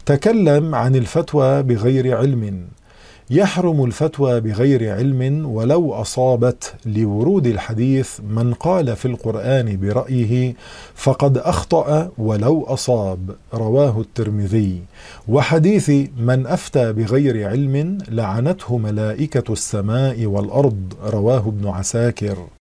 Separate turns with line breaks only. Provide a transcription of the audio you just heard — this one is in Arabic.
تكلم عن الفتوى بغير علم. يحرم الفتوى بغير علم ولو أصابت، لورود الحديث: من قال في القرآن برأيه فقد أخطأ ولو أصاب، رواه الترمذي. وحديث: من أفتى بغير علم لعنته ملائكة السماء والأرض، رواه ابن عساكر.